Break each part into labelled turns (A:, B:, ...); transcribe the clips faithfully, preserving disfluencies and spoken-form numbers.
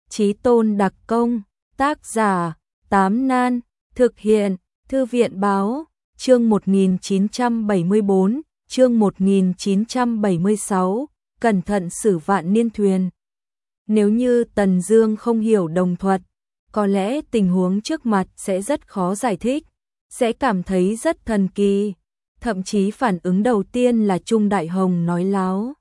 A: Chí Tôn đặc công, tác giả, Tám Nan, thực hiện, Thư viện báo, chương một nghìn chín trăm bảy mươi bốn, chương một nghìn chín trăm bảy mươi sáu, cẩn thận xử vạn niên thuyền. Nếu như Tần Dương không hiểu đồng thuật, có lẽ tình huống trước mặt sẽ rất khó giải thích, sẽ cảm thấy rất thần kỳ, thậm chí phản ứng đầu tiên là Trung Đại Hồng nói láo.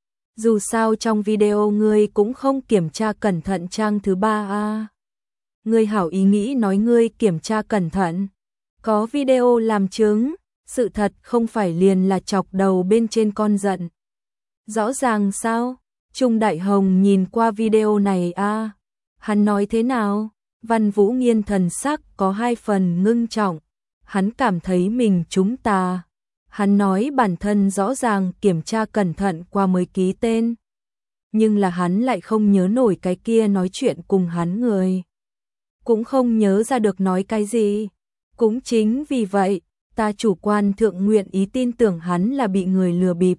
A: Dù sao trong video ngươi cũng không kiểm tra cẩn thận trang thứ ba a. Ngươi hảo ý nghĩ nói ngươi kiểm tra cẩn thận, có video làm chứng, sự thật không phải liền là chọc đầu bên trên con giận. Rõ ràng sao? Trung Đại Hồng nhìn qua video này a, hắn nói thế nào? Văn Vũ Nghiên thần sắc có hai phần ngưng trọng, hắn cảm thấy mình trúng tà. Hắn nói bản thân rõ ràng kiểm tra cẩn thận qua mới ký tên, nhưng là hắn lại không nhớ nổi cái kia nói chuyện cùng hắn người. Cũng không nhớ ra được nói cái gì. Cũng chính vì vậy, ta chủ quan thượng nguyện ý tin tưởng hắn là bị người lừa bịp,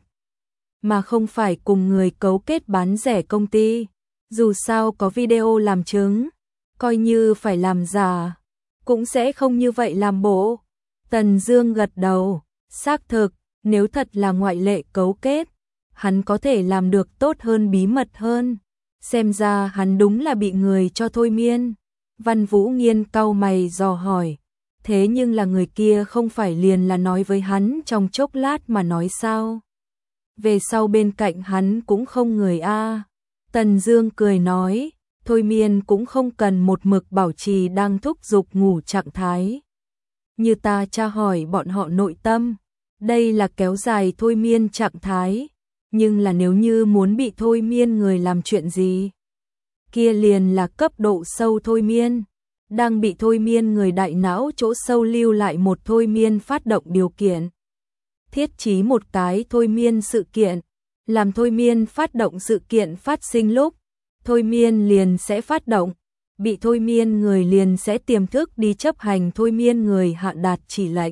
A: mà không phải cùng người cấu kết bán rẻ công ty. Dù sao có video làm chứng, coi như phải làm giả, cũng sẽ không như vậy làm bộ. Tần Dương gật đầu, xác thực, nếu thật là ngoại lệ cấu kết, hắn có thể làm được tốt hơn bí mật hơn. Xem ra hắn đúng là bị người cho thôi miên. Văn Vũ Nghiên cau mày dò hỏi, thế nhưng là người kia không phải liền là nói với hắn trong chốc lát mà nói sao? Về sau bên cạnh hắn cũng không người a. Tần Dương cười nói, thôi miên cũng không cần một mực bảo trì đang thúc giục ngủ trạng thái. Như ta tra hỏi bọn họ nội tâm, đây là kéo dài thôi miên trạng thái, nhưng là nếu như muốn bị thôi miên người làm chuyện gì, kia liền là cấp độ sâu thôi miên. Đang bị thôi miên người đại não chỗ sâu lưu lại một thôi miên phát động điều kiện. Thiết trí một cái thôi miên sự kiện, làm thôi miên phát động sự kiện phát sinh lúc, thôi miên liền sẽ phát động, bị thôi miên người liền sẽ tiềm thức đi chấp hành thôi miên người hạ đạt chỉ lệnh.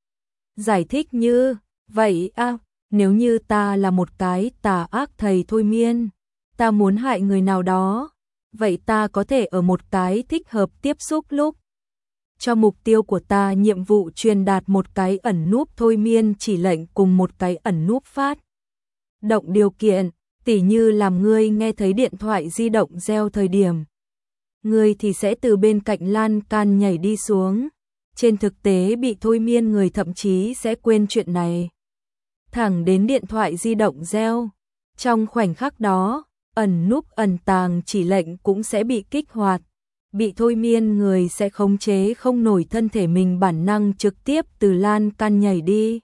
A: Giải thích như, vậy a, nếu như ta là một cái tà ác thầy thôi miên, ta muốn hại người nào đó, vậy ta có thể ở một cái thích hợp tiếp xúc lúc, cho mục tiêu của ta nhiệm vụ truyền đạt một cái ẩn núp thôi miên chỉ lệnh cùng một cái ẩn núp phát động điều kiện, tỉ như làm ngươi nghe thấy điện thoại di động reo thời điểm, ngươi thì sẽ từ bên cạnh lan can nhảy đi xuống. Trên thực tế bị thôi miên người thậm chí sẽ quên chuyện này, thẳng đến điện thoại di động reo. Trong khoảnh khắc đó, ẩn núp ẩn tàng chỉ lệnh cũng sẽ bị kích hoạt, bị thôi miên người sẽ khống chế không nổi thân thể mình bản năng trực tiếp từ lan can nhảy đi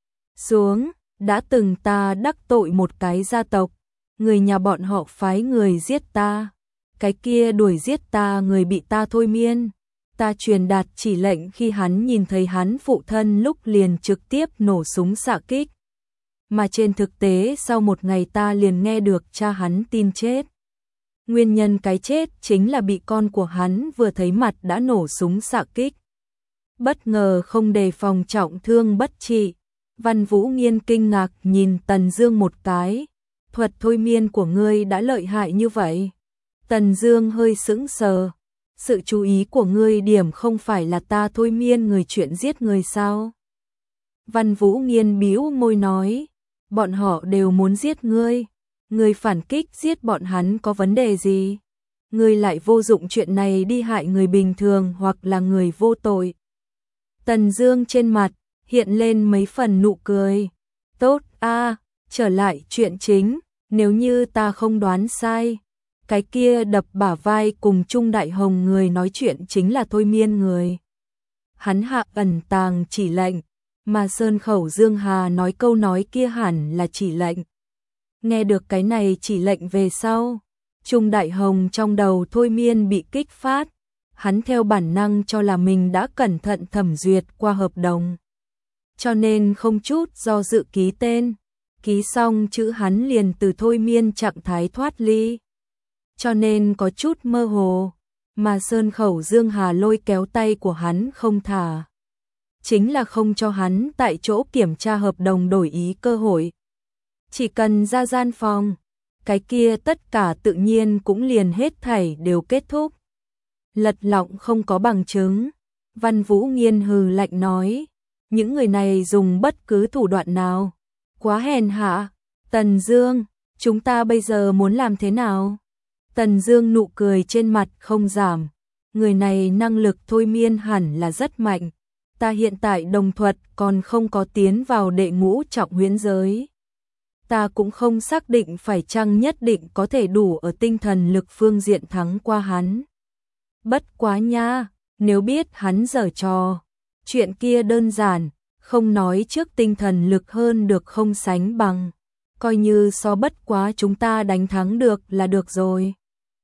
A: xuống. Đã từng ta đắc tội một cái gia tộc, người nhà bọn họ phái người giết ta, cái kia đuổi giết ta người bị ta thôi miên, ta truyền đạt chỉ lệnh khi hắn nhìn thấy hắn phụ thân lúc liền trực tiếp nổ súng xạ kích. Mà trên thực tế sau một ngày ta liền nghe được cha hắn tin chết. Nguyên nhân cái chết chính là bị con của hắn vừa thấy mặt đã nổ súng xạ kích. Bất ngờ không đề phòng trọng thương bất trị. Văn Vũ Nghiên kinh ngạc nhìn Tần Dương một cái. Thuật thôi miên của ngươi đã lợi hại như vậy? Tần Dương hơi sững sờ. Sự chú ý của ngươi điểm không phải là ta thôi miên người chuyện giết người sao? Văn Vũ Nghiên bĩu môi nói, bọn họ đều muốn giết ngươi, ngươi phản kích giết bọn hắn có vấn đề gì? Ngươi lại vô dụng chuyện này đi hại người bình thường hoặc là người vô tội. Tần Dương trên mặt hiện lên mấy phần nụ cười. Tốt a, trở lại chuyện chính, nếu như ta không đoán sai, cái kia đập bả vai cùng Trung Đại Hồng người nói chuyện chính là thôi miên người. Hắn hạ ẩn tàng chỉ lệnh, mà Sơn Khẩu Dương Hà nói câu nói kia hẳn là chỉ lệnh. Nghe được cái này chỉ lệnh về sau, Trung Đại Hồng trong đầu thôi miên bị kích phát, hắn theo bản năng cho là mình đã cẩn thận thẩm duyệt qua hợp đồng, cho nên không chút do dự ký tên, ký xong chữ hắn liền từ thôi miên trạng thái thoát ly, cho nên có chút mơ hồ, mà Sơn Khẩu Dương Hà lôi kéo tay của hắn không thả, chính là không cho hắn tại chỗ kiểm tra hợp đồng đổi ý cơ hội. Chỉ cần ra gian phòng, cái kia tất cả tự nhiên cũng liền hết thảy đều kết thúc. Lật lọng không có bằng chứng. Văn Vũ Nghiên hừ lạnh nói, những người này dùng bất cứ thủ đoạn nào. Quá hèn hạ. Tần Dương, chúng ta bây giờ muốn làm thế nào? Tần Dương nụ cười trên mặt không giảm. Người này năng lực thôi miên hẳn là rất mạnh. Ta hiện tại đồng thuật còn không có tiến vào đệ ngũ trọng huyễn giới. Ta cũng không xác định phải chăng nhất định có thể đủ ở tinh thần lực phương diện thắng qua hắn. Bất quá nha, nếu biết hắn giở trò, chuyện kia đơn giản, không nói trước tinh thần lực hơn được không sánh bằng, coi như so bất quá chúng ta đánh thắng được là được rồi.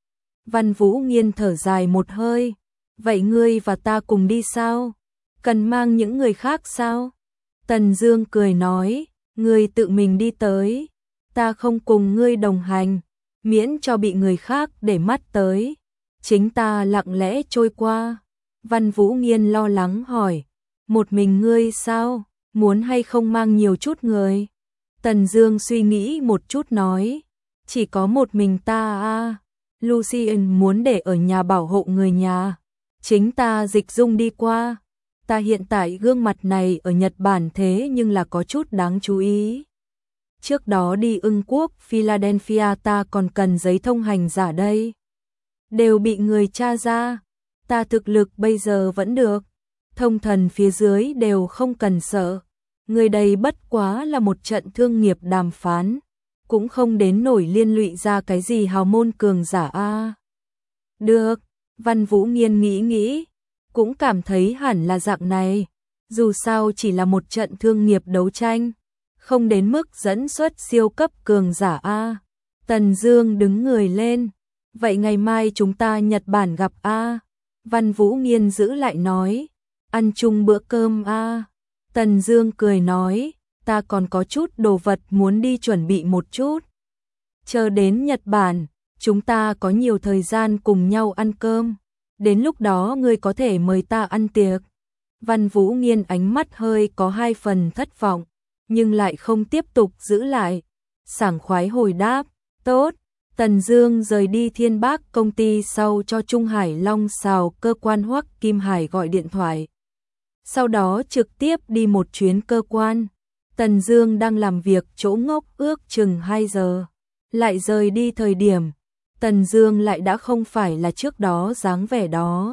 A: Văn Vũ Nghiên thở dài một hơi, vậy ngươi và ta cùng đi sao? Cần mang những người khác sao? Tần Dương cười nói, ngươi tự mình đi tới, ta không cùng ngươi đồng hành, miễn cho bị người khác để mắt tới, chính ta lặng lẽ trôi qua. Văn Vũ Nghiên lo lắng hỏi, một mình ngươi sao, muốn hay không mang nhiều chút người? Tần Dương suy nghĩ một chút nói, chỉ có một mình ta à, Lucien muốn để ở nhà bảo hộ người nhà, chính ta dịch dung đi qua. Ta hiện tại gương mặt này ở Nhật Bản thế nhưng là có chút đáng chú ý. Trước đó đi Ưng Quốc, Philadelphia ta còn cần giấy thông hành giả đây. Đều bị người tra ra. Ta thực lực bây giờ vẫn được. Thông thần phía dưới đều không cần sợ. Người đây bất quá là một trận thương nghiệp đàm phán. Cũng không đến nổi liên lụy ra cái gì hào môn cường giả a. Được, Văn Vũ Nghiên nghĩ nghĩ. Cũng cảm thấy hẳn là dạng này, dù sao chỉ là một trận thương nghiệp đấu tranh, không đến mức dẫn xuất siêu cấp cường giả a. Tần Dương đứng người lên, vậy ngày mai chúng ta Nhật Bản gặp a. Văn Vũ Nghiên giữ lại nói, ăn chung bữa cơm a. Tần Dương cười nói, ta còn có chút đồ vật muốn đi chuẩn bị một chút. Chờ đến Nhật Bản, chúng ta có nhiều thời gian cùng nhau ăn cơm. Đến lúc đó ngươi có thể mời ta ăn tiệc. Văn Vũ Nghiên ánh mắt hơi có hai phần thất vọng, nhưng lại không tiếp tục giữ lại. Sảng khoái hồi đáp, tốt. Tần Dương rời đi Thiên Bác công ty sau cho Trung Hải Long Sào cơ quan Hoắc Kim Hải gọi điện thoại. Sau đó trực tiếp đi một chuyến cơ quan. Tần Dương đang làm việc chỗ ngốc ước chừng hai giờ. Lại rời đi thời điểm Tần Dương lại đã không phải là trước đó dáng vẻ đó.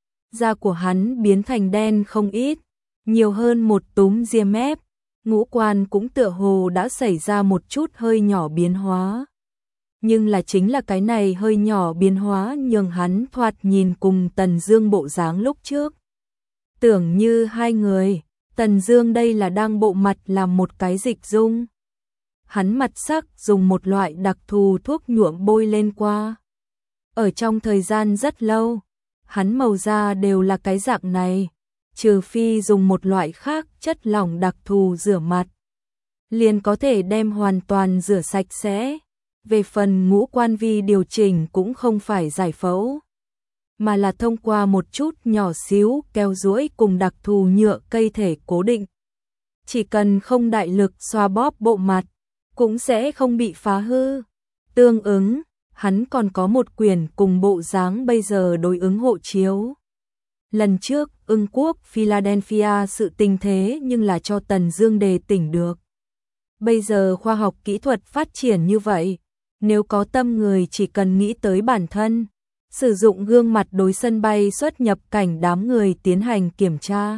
A: Da của hắn biến thành đen không ít, nhiều hơn một túm ria mép, ngũ quan cũng tựa hồ đã xảy ra một chút hơi nhỏ biến hóa. Nhưng là chính là cái này hơi nhỏ biến hóa nhường hắn thoạt nhìn cùng Tần Dương bộ dáng lúc trước. Tưởng như hai người, Tần Dương đây là đang bộ mặt làm một cái dịch dung. Hắn mặt sắc dùng một loại đặc thù thuốc nhuộm bôi lên qua. Ở trong thời gian rất lâu, hắn màu da đều là cái dạng này, trừ phi dùng một loại khác chất lỏng đặc thù rửa mặt, liền có thể đem hoàn toàn rửa sạch sẽ. Về phần ngũ quan vi điều chỉnh cũng không phải giải phẫu, mà là thông qua một chút nhỏ xíu keo duỗi cùng đặc thù nhựa cây thể cố định. Chỉ cần không đại lực xoa bóp bộ mặt, cũng sẽ không bị phá hư. Tương ứng, hắn còn có một quyển cùng bộ dáng bây giờ đối ứng hộ chiếu. Lần trước, Ưng Quốc, Philadelphia sự tình thế nhưng là cho Tần Dương đề tỉnh được. Bây giờ khoa học kỹ thuật phát triển như vậy, nếu có tâm người chỉ cần nghĩ tới bản thân, sử dụng gương mặt đối sân bay xuất nhập cảnh đám người tiến hành kiểm tra.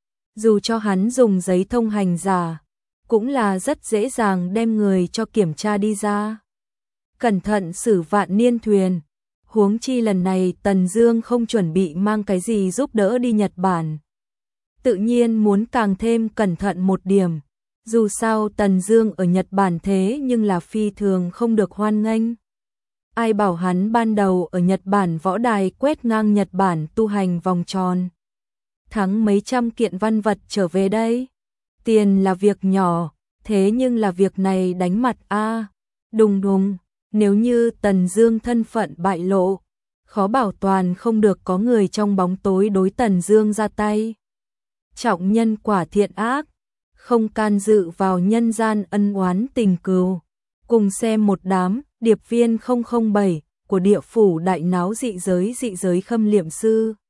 A: Dù cho hắn dùng giấy thông hành giả, cũng là rất dễ dàng đem người cho kiểm tra đi ra. Cẩn thận xử vạn niên thuyền, huống chi lần này Tần Dương không chuẩn bị mang cái gì giúp đỡ đi Nhật Bản. Tự nhiên muốn càng thêm cẩn thận một điểm, dù sao Tần Dương ở Nhật Bản thế nhưng là phi thường không được hoan nghênh. Ai bảo hắn ban đầu ở Nhật Bản võ đài quét ngang Nhật Bản tu hành vòng tròn, thắng mấy trăm kiện văn vật trở về đây. Tiền là việc nhỏ, thế nhưng là việc này đánh mặt a. Đùng đùng, nếu như Tần Dương thân phận bại lộ, khó bảo toàn không được có người trong bóng tối đối Tần Dương ra tay. Trọng nhân quả thiện ác, không can dự vào nhân gian ân oán tình cừu, Cùng xem một đám điệp viên không không bảy của địa phủ đại náo dị giới dị giới khâm liệm sư.